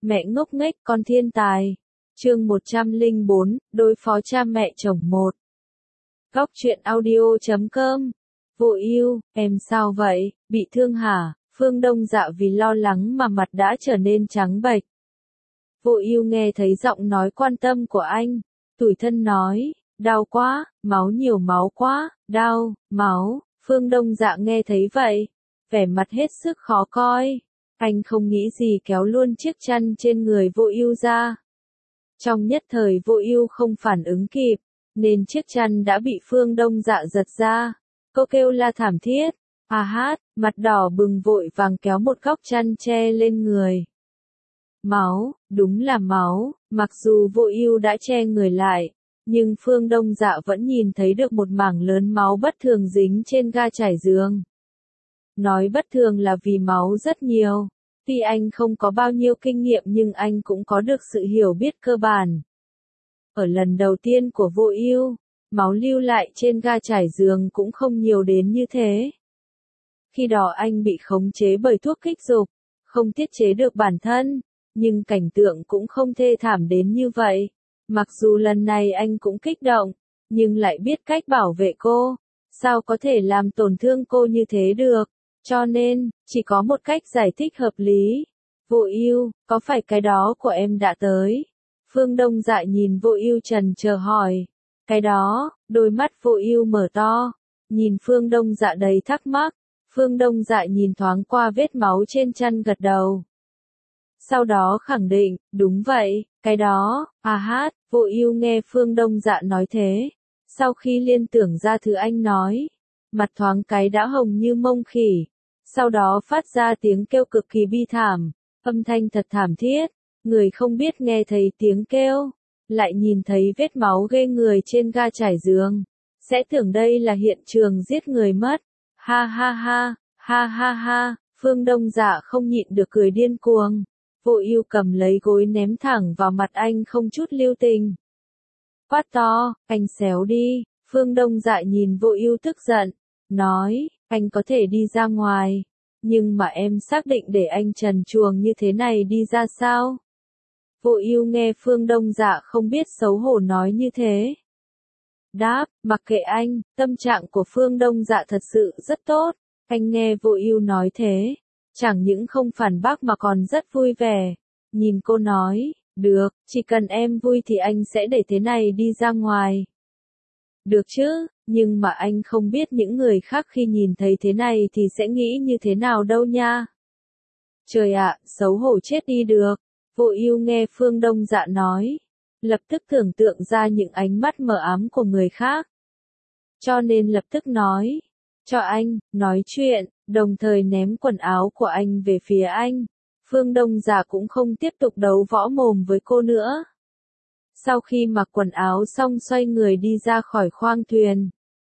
Mẹ ngốc nghếch con thiên tài. Chương 104, đối phó cha mẹ chồng một. Góc truyện audio.com. Vô Ưu, em sao vậy, bị thương hả? Phương Đông Dạ vì lo lắng mà mặt đã trở nên trắng bệch. Vô Ưu nghe thấy giọng nói quan tâm của anh, tủi thân nói, đau quá, máu nhiều máu quá, đau, máu. Phương Đông Dạ nghe thấy vậy, vẻ mặt hết sức khó coi. Anh không nghĩ gì kéo luôn chiếc chăn trên người Vô Ưu ra. Trong nhất thời Vô Ưu không phản ứng kịp, nên chiếc chăn đã bị Phương Đông Dạ giật ra. Cô kêu la thảm thiết, mặt đỏ bừng vội vàng kéo một góc chăn che lên người. Máu, đúng là máu, mặc dù Vô Ưu đã che người lại, nhưng Phương Đông Dạ vẫn nhìn thấy được một mảng lớn máu bất thường dính trên ga trải giường. Nói bất thường là vì máu rất nhiều. Tuy anh không có bao nhiêu kinh nghiệm nhưng anh cũng có được sự hiểu biết cơ bản. Ở lần đầu tiên của Vô Ưu, máu lưu lại trên ga trải giường cũng không nhiều đến như thế. Khi đó anh bị khống chế bởi thuốc kích dục, không tiết chế được bản thân, nhưng cảnh tượng cũng không thê thảm đến như vậy. Mặc dù lần này anh cũng kích động, nhưng lại biết cách bảo vệ cô, sao có thể làm tổn thương cô như thế được. Cho nên, chỉ có một cách giải thích hợp lý. Vô Ưu, có phải cái đó của em đã tới? Phương Đông Dạ nhìn Vô Ưu trần chờ hỏi. Cái đó, đôi mắt Vô Ưu mở to, nhìn Phương Đông Dạ đầy thắc mắc. Phương Đông Dạ nhìn thoáng qua vết máu trên chăn gật đầu. Sau đó khẳng định, đúng vậy, cái đó, Vô Ưu nghe Phương Đông Dạ nói thế. Sau khi liên tưởng ra thứ anh nói, mặt thoáng cái đã hồng như mông khỉ. Sau đó phát ra tiếng kêu cực kỳ bi thảm, âm thanh thật thảm thiết, người không biết nghe thấy tiếng kêu, lại nhìn thấy vết máu ghê người trên ga trải giường, sẽ tưởng đây là hiện trường giết người mất. Ha, Phương Đông Dạ không nhịn được cười điên cuồng. Vô Ưu cầm lấy gối ném thẳng vào mặt anh không chút lưu tình. Quát to, anh xéo đi. Phương Đông Dạ nhìn Vô Ưu tức giận, nói, anh có thể đi ra ngoài, nhưng mà em xác định để anh trần truồng như thế này đi ra sao? Vô Ưu nghe Phương Đông Dạ không biết xấu hổ nói như thế. Đáp, mặc kệ anh, tâm trạng của Phương Đông Dạ thật sự rất tốt. Anh nghe Vô Ưu nói thế, chẳng những không phản bác mà còn rất vui vẻ. Nhìn cô nói, được, chỉ cần em vui thì anh sẽ để thế này đi ra ngoài. Được chứ, nhưng mà anh không biết những người khác khi nhìn thấy thế này thì sẽ nghĩ như thế nào đâu nha. Trời ạ, xấu hổ chết đi được. Vô Ưu nghe Phương Đông Dạ nói, lập tức tưởng tượng ra những ánh mắt mờ ám của người khác. Cho nên lập tức nói, cho anh, nói chuyện, đồng thời ném quần áo của anh về phía anh. Phương Đông Dạ cũng không tiếp tục đấu võ mồm với cô nữa. Sau khi mặc quần áo xong xoay người đi ra khỏi khoang thuyền.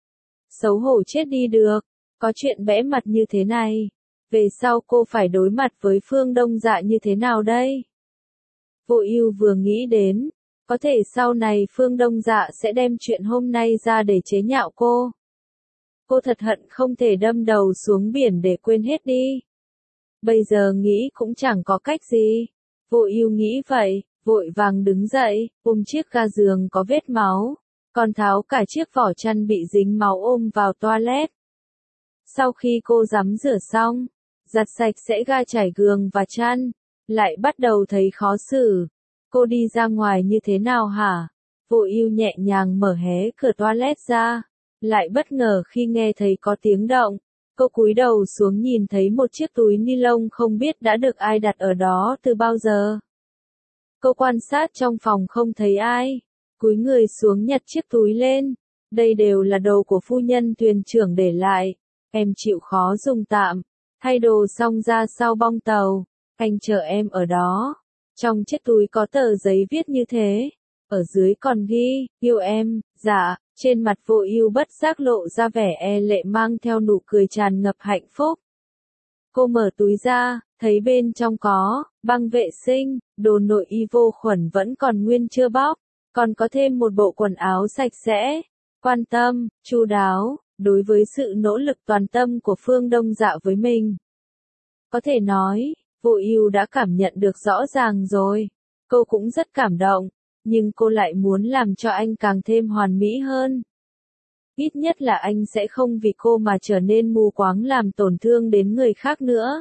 Xấu hổ chết đi được, có chuyện bẽ mặt như thế này. Về sau cô phải đối mặt với Phương Đông Dạ như thế nào đây? Vô Ưu vừa nghĩ đến, có thể sau này Phương Đông Dạ sẽ đem chuyện hôm nay ra để chế nhạo cô. Cô thật hận không thể đâm đầu xuống biển để quên hết đi. Bây giờ nghĩ cũng chẳng có cách gì. Vô Ưu nghĩ vậy, vội vàng đứng dậy, ôm chiếc ga giường có vết máu, còn tháo cả chiếc vỏ chăn bị dính máu ôm vào toilet. Sau khi cô tắm rửa xong, giặt sạch sẽ ga trải giường và chăn, lại bắt đầu thấy khó xử. Cô đi ra ngoài như thế nào hả? Vô Ưu nhẹ nhàng mở hé cửa toilet ra, lại bất ngờ khi nghe thấy có tiếng động. Cô cúi đầu xuống nhìn thấy một chiếc túi ni lông không biết đã được ai đặt ở đó từ bao giờ. Cô quan sát trong phòng không thấy ai, cúi người xuống nhặt chiếc túi lên. Đây đều là đồ của phu nhân thuyền trưởng để lại, em chịu khó dùng tạm, thay đồ xong ra sau bong tàu, anh chờ em ở đó. Trong chiếc túi có tờ giấy viết như thế, ở dưới còn ghi, yêu em, dạ. Trên mặt Vô Ưu bất giác lộ ra vẻ e lệ mang theo nụ cười tràn ngập hạnh phúc. Cô mở túi ra, thấy bên trong có băng vệ sinh, đồ nội y vô khuẩn vẫn còn nguyên chưa bóc, còn có thêm một bộ quần áo sạch sẽ, quan tâm, chu đáo, đối với sự nỗ lực toàn tâm của Phương Đông Dạ với mình. Có thể nói, Vô Ưu đã cảm nhận được rõ ràng rồi. Cô cũng rất cảm động, nhưng cô lại muốn làm cho anh càng thêm hoàn mỹ hơn. Ít nhất là anh sẽ không vì cô mà trở nên mù quáng làm tổn thương đến người khác nữa.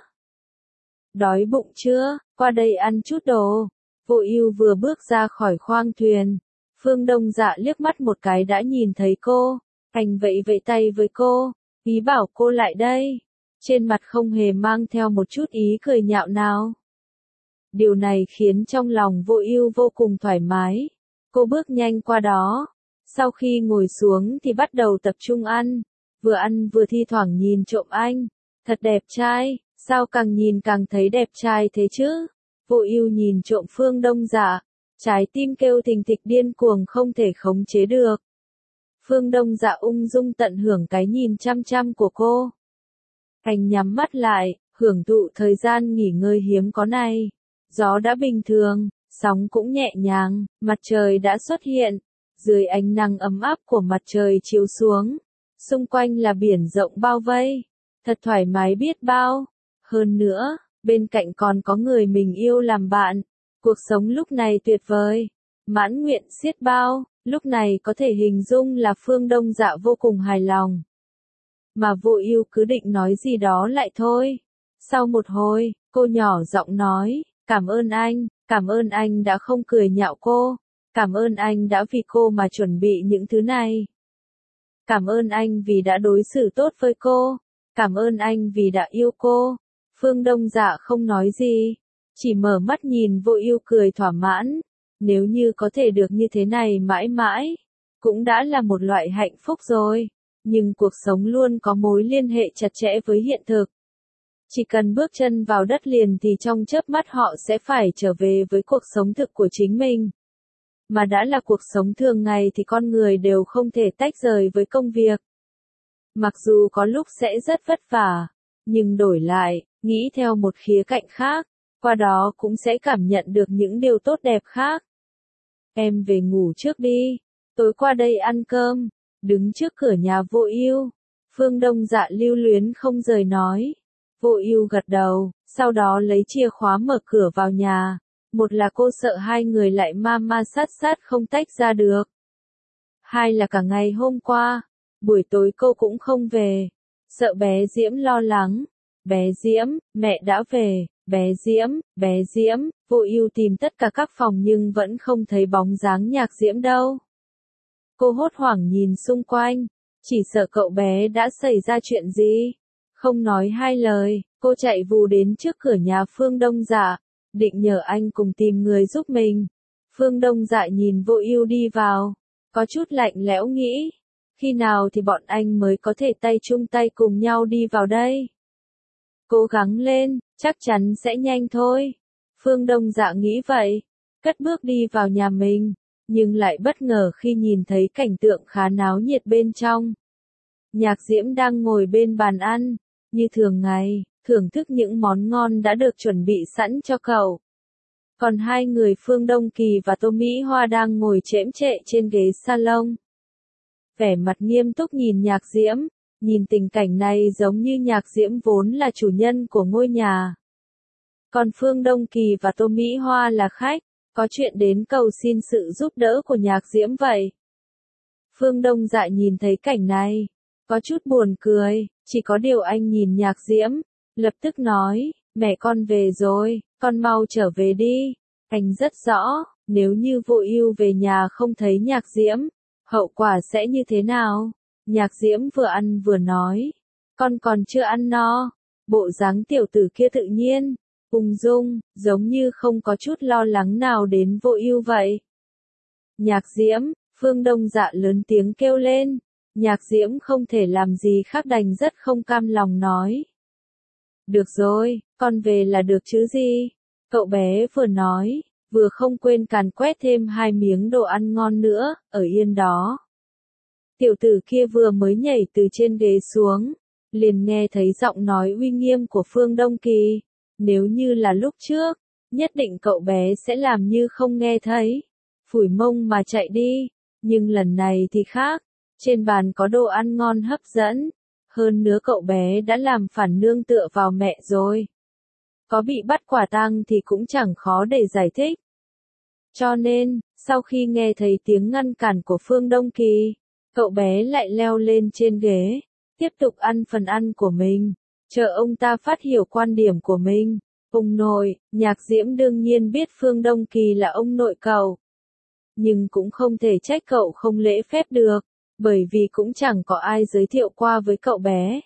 Đói bụng chưa? Qua đây ăn chút đồ. Vô Ưu vừa bước ra khỏi khoang thuyền. Phương Đông Dạ liếc mắt một cái đã nhìn thấy cô. Anh vẫy vẫy tay với cô, ý bảo cô lại đây. Trên mặt không hề mang theo một chút ý cười nhạo nào. Điều này khiến trong lòng Vô Ưu vô cùng thoải mái. Cô bước nhanh qua đó. Sau khi ngồi xuống thì bắt đầu tập trung ăn vừa thi thoảng nhìn trộm anh. Thật đẹp trai, sao càng nhìn càng thấy đẹp trai thế chứ? Vô Ưu nhìn trộm Phương Đông Dạ, trái tim kêu thình thịch điên cuồng không thể khống chế được. Phương Đông Dạ ung dung tận hưởng cái nhìn chăm chăm của cô. Anh nhắm mắt lại, hưởng thụ thời gian nghỉ ngơi hiếm có này. Gió đã bình thường, sóng cũng nhẹ nhàng, mặt trời đã xuất hiện. Dưới ánh nắng ấm áp của mặt trời chiếu xuống, xung quanh là biển rộng bao vây, thật thoải mái biết bao. Hơn nữa, bên cạnh còn có người mình yêu làm bạn. Cuộc sống lúc này tuyệt vời, mãn nguyện xiết bao, lúc này có thể hình dung là Phương Đông Dạ vô cùng hài lòng. Mà Vô Ưu cứ định nói gì đó lại thôi. Sau một hồi, cô nhỏ giọng nói, cảm ơn anh đã không cười nhạo cô. Cảm ơn anh đã vì cô mà chuẩn bị những thứ này. Cảm ơn anh vì đã đối xử tốt với cô. Cảm ơn anh vì đã yêu cô. Phương Đông Dạ không nói gì, chỉ mở mắt nhìn Vô Ưu cười thỏa mãn. Nếu như có thể được như thế này mãi mãi, cũng đã là một loại hạnh phúc rồi. Nhưng cuộc sống luôn có mối liên hệ chặt chẽ với hiện thực. Chỉ cần bước chân vào đất liền thì trong chớp mắt họ sẽ phải trở về với cuộc sống thực của chính mình. Mà đã là cuộc sống thường ngày thì con người đều không thể tách rời với công việc. Mặc dù có lúc sẽ rất vất vả, nhưng đổi lại, nghĩ theo một khía cạnh khác, qua đó cũng sẽ cảm nhận được những điều tốt đẹp khác. Em về ngủ trước đi, tối qua đây ăn cơm. Đứng trước cửa nhà Vô Ưu, Phương Đông Dạ lưu luyến không rời nói. Vô Ưu gật đầu, sau đó lấy chìa khóa mở cửa vào nhà. Một là cô sợ hai người lại ma ma sát sát không tách ra được. Hai là cả ngày hôm qua, buổi tối cô cũng không về. Sợ bé Diễm lo lắng. Bé Diễm, mẹ đã về. Bé Diễm, Vô Ưu tìm tất cả các phòng nhưng vẫn không thấy bóng dáng Nhạc Diễm đâu. Cô hốt hoảng nhìn xung quanh, chỉ sợ cậu bé đã xảy ra chuyện gì. Không nói hai lời, cô chạy vù đến trước cửa nhà Phương Đông Dạ, định nhờ anh cùng tìm người giúp mình. Phương Đông Dạ nhìn Vô Ưu đi vào, có chút lạnh lẽo nghĩ, khi nào thì bọn anh mới có thể tay chung tay cùng nhau đi vào đây. Cố gắng lên, chắc chắn sẽ nhanh thôi. Phương Đông Dạ nghĩ vậy, cất bước đi vào nhà mình. Nhưng lại bất ngờ khi nhìn thấy cảnh tượng khá náo nhiệt bên trong. Nhạc Diễm đang ngồi bên bàn ăn, như thường ngày, thưởng thức những món ngon đã được chuẩn bị sẵn cho cậu. Còn hai người Phương Đông Kỳ và Tô Mỹ Hoa đang ngồi chễm chệ trên ghế salon. Vẻ mặt nghiêm túc nhìn Nhạc Diễm, nhìn tình cảnh này giống như Nhạc Diễm vốn là chủ nhân của ngôi nhà. Còn Phương Đông Kỳ và Tô Mỹ Hoa là khách. Có chuyện đến cầu xin sự giúp đỡ của Nhạc Diễm vậy. Phương Đông Dạ nhìn thấy cảnh này, có chút buồn cười, chỉ có điều anh nhìn Nhạc Diễm, lập tức nói, mẹ con về rồi, con mau trở về đi. Anh rất rõ, nếu như Vô Ưu về nhà không thấy Nhạc Diễm, hậu quả sẽ như thế nào? Nhạc Diễm vừa ăn vừa nói, con còn chưa ăn no. Bộ dáng tiểu tử kia tự nhiên, ung dung, giống như không có chút lo lắng nào đến Vô Ưu vậy. Nhạc Diễm, Phương Đông Dạ lớn tiếng kêu lên. Nhạc Diễm không thể làm gì khác đành rất không cam lòng nói. Được rồi, con về là được chứ gì. Cậu bé vừa nói, vừa không quên càn quét thêm 2 miếng đồ ăn ngon nữa, ở yên đó. Tiểu tử kia vừa mới nhảy từ trên ghế xuống, liền nghe thấy giọng nói uy nghiêm của Phương Đông Kỳ. Nếu như là lúc trước, nhất định cậu bé sẽ làm như không nghe thấy, phủi mông mà chạy đi. Nhưng lần này thì khác, trên bàn có đồ ăn ngon hấp dẫn, hơn nữa cậu bé đã làm phản nương tựa vào mẹ rồi. có bị bắt quả tang thì cũng chẳng khó để giải thích. Cho nên, sau khi nghe thấy tiếng ngăn cản của Phương Đông Kỳ, cậu bé lại leo lên trên ghế, tiếp tục ăn phần ăn của mình, chờ ông ta phát hiểu quan điểm của mình. Ông nội, Nhạc Diễm đương nhiên biết Phương Đông Kỳ là ông nội cậu. Nhưng cũng không thể trách cậu không lễ phép được, bởi vì cũng chẳng có ai giới thiệu qua với cậu bé.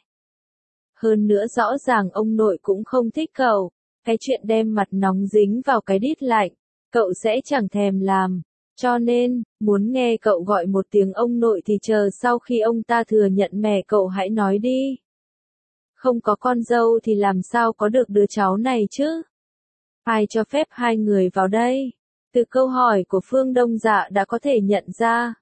Hơn nữa rõ ràng ông nội cũng không thích cậu, cái chuyện đem mặt nóng dính vào cái đít lạnh, cậu sẽ chẳng thèm làm. Cho nên, muốn nghe cậu gọi một tiếng ông nội thì chờ sau khi ông ta thừa nhận mẹ cậu hãy nói đi. Không có con dâu thì làm sao có được đứa cháu này chứ? Ai cho phép hai người vào đây? Từ câu hỏi của Phương Đông Dạ đã có thể nhận ra.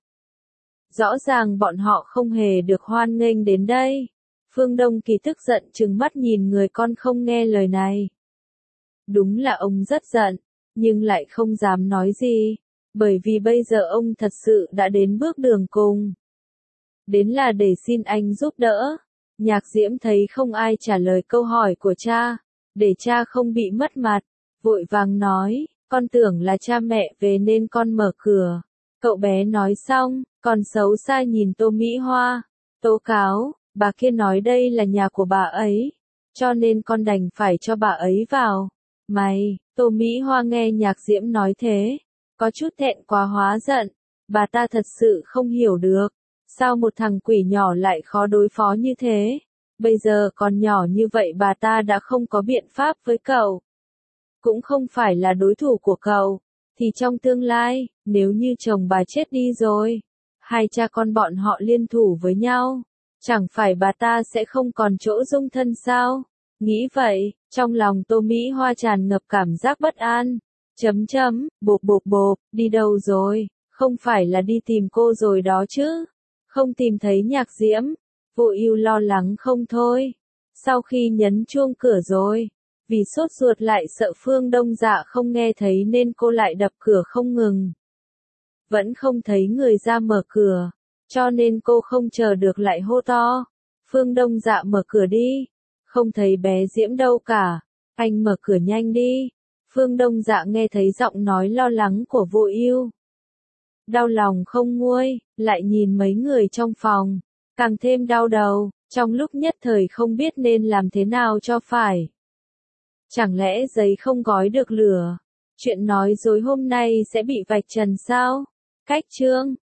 Rõ ràng bọn họ không hề được hoan nghênh đến đây. Phương Đông Kỳ tức giận trừng mắt nhìn người con không nghe lời này. Đúng là ông rất giận, nhưng lại không dám nói gì, bởi vì bây giờ ông thật sự đã đến bước đường cùng. Đến là để xin anh giúp đỡ. Nhạc Diễm thấy không ai trả lời câu hỏi của cha, để cha không bị mất mặt, vội vàng nói, con tưởng là cha mẹ về nên con mở cửa. Cậu bé nói xong, còn xấu xa nhìn Tô Mỹ Hoa, tố cáo, bà kia nói đây là nhà của bà ấy, cho nên con đành phải cho bà ấy vào. Mày, Tô Mỹ Hoa nghe Nhạc Diễm nói thế, có chút thẹn quá hóa giận, bà ta thật sự không hiểu được, sao một thằng quỷ nhỏ lại khó đối phó như thế, bây giờ còn nhỏ như vậy bà ta đã không có biện pháp với cậu, cũng không phải là đối thủ của cậu, thì trong tương lai, nếu như chồng bà chết đi rồi, hai cha con bọn họ liên thủ với nhau, chẳng phải bà ta sẽ không còn chỗ dung thân sao? Nghĩ vậy, trong lòng Tô Mỹ Hoa tràn ngập cảm giác bất an. Bộp bộp bộp, đi đâu rồi? Không phải là đi tìm cô rồi đó chứ? Không tìm thấy Nhạc Diễm. Vô Ưu lo lắng không thôi. Sau khi nhấn chuông cửa rồi, vì sốt ruột lại sợ Phương Đông Dạ không nghe thấy nên cô lại đập cửa không ngừng. Vẫn không thấy người ra mở cửa, cho nên cô không chờ được lại hô to. Phương Đông Dạ mở cửa đi. Không thấy bé Diễm đâu cả, anh mở cửa nhanh đi. Phương Đông Dạ nghe thấy giọng nói lo lắng của Vô Ưu. Đau lòng không nguôi, lại nhìn mấy người trong phòng, càng thêm đau đầu, trong lúc nhất thời không biết nên làm thế nào cho phải. Chẳng lẽ giấy không gói được lửa? Chuyện nói dối hôm nay sẽ bị vạch trần sao? Cách chương